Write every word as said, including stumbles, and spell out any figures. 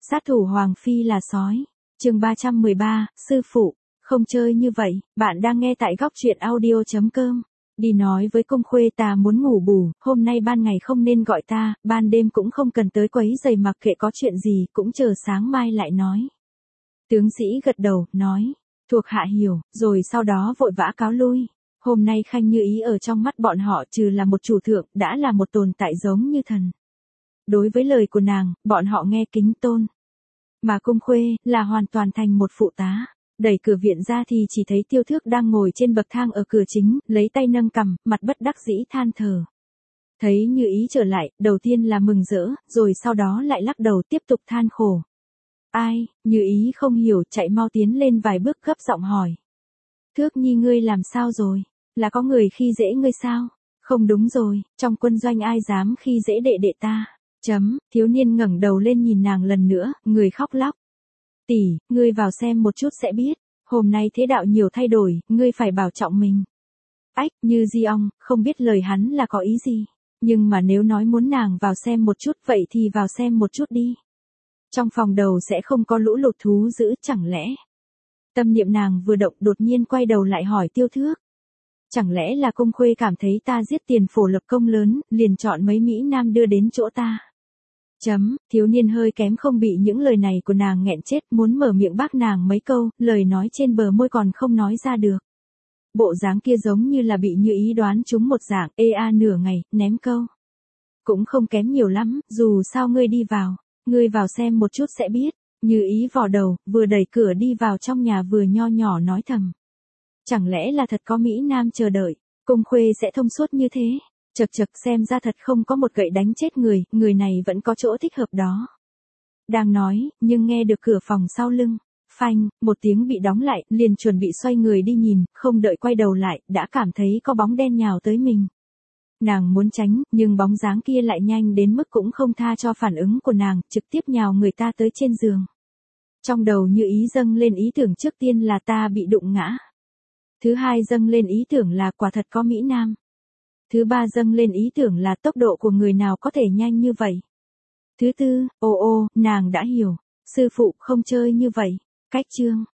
Sát thủ Hoàng Phi là sói. Chương ba trăm mười ba, sư phụ, không chơi như vậy. Bạn đang nghe tại góc truyện audio chấm com. Đi nói với Cung Khuê ta muốn ngủ bù, hôm nay ban ngày không nên gọi ta, ban đêm cũng không cần tới quấy giày, mặc kệ có chuyện gì cũng chờ sáng mai lại nói. Tướng sĩ gật đầu, nói, thuộc hạ hiểu, rồi sau đó vội vã cáo lui. Hôm nay Khanh Như Ý ở trong mắt bọn họ trừ là một chủ thượng, đã là một tồn tại giống như thần. Đối với lời của nàng, bọn họ nghe kính tôn. Mà Cung Khuê, là hoàn toàn thành một phụ tá. Đẩy cửa viện ra thì chỉ thấy Tiêu Thước đang ngồi trên bậc thang ở cửa chính, lấy tay nâng cằm, mặt bất đắc dĩ than thở. Thấy Như Ý trở lại, đầu tiên là mừng rỡ, rồi sau đó lại lắc đầu tiếp tục than khổ. Ai, Như Ý không hiểu, chạy mau tiến lên vài bước gấp giọng hỏi. Thước Nhi ngươi làm sao rồi? Là có người khi dễ ngươi sao? Không đúng rồi, trong quân doanh ai dám khi dễ đệ đệ ta? Chấm, thiếu niên ngẩng đầu lên nhìn nàng lần nữa, người khóc lóc. Tỷ, ngươi vào xem một chút sẽ biết, hôm nay thế đạo nhiều thay đổi, ngươi phải bảo trọng mình. Ách, Như Di Ong, không biết lời hắn là có ý gì, nhưng mà nếu nói muốn nàng vào xem một chút vậy thì vào xem một chút đi. Trong phòng đầu sẽ không có lũ lụt thú dữ chẳng lẽ? Tâm niệm nàng vừa động đột nhiên quay đầu lại hỏi Tiêu Thước. Chẳng lẽ là Cung Khuê cảm thấy ta giết tiền phổ lập công lớn, liền chọn mấy Mỹ Nam đưa đến chỗ ta? Chấm, thiếu niên hơi kém không bị những lời này của nàng nghẹn chết, muốn mở miệng bác nàng mấy câu, lời nói trên bờ môi còn không nói ra được. Bộ dáng kia giống như là bị Như Ý đoán trúng một dạng, ê a nửa ngày, ném câu. Cũng không kém nhiều lắm, dù sao ngươi đi vào, ngươi vào xem một chút sẽ biết. Như Ý vò đầu, vừa đẩy cửa đi vào trong nhà vừa nho nhỏ nói thầm. Chẳng lẽ là thật có Mỹ Nam chờ đợi, Cung Khuê sẽ thông suốt như thế? Chật chật, xem ra thật không có một gậy đánh chết người, người này vẫn có chỗ thích hợp đó. Đang nói, nhưng nghe được cửa phòng sau lưng. Phanh, một tiếng bị đóng lại, liền chuẩn bị xoay người đi nhìn, không đợi quay đầu lại, đã cảm thấy có bóng đen nhào tới mình. Nàng muốn tránh, nhưng bóng dáng kia lại nhanh đến mức cũng không tha cho phản ứng của nàng, trực tiếp nhào người ta tới trên giường. Trong đầu Như Ý dâng lên ý tưởng trước tiên là ta bị đụng ngã. Thứ hai dâng lên ý tưởng là quả thật có Mỹ Nam. Thứ ba dâng lên ý tưởng là tốc độ của người nào có thể nhanh như vậy. Thứ tư, ô ô, nàng đã hiểu. Sư phụ không chơi như vậy. Cách chương.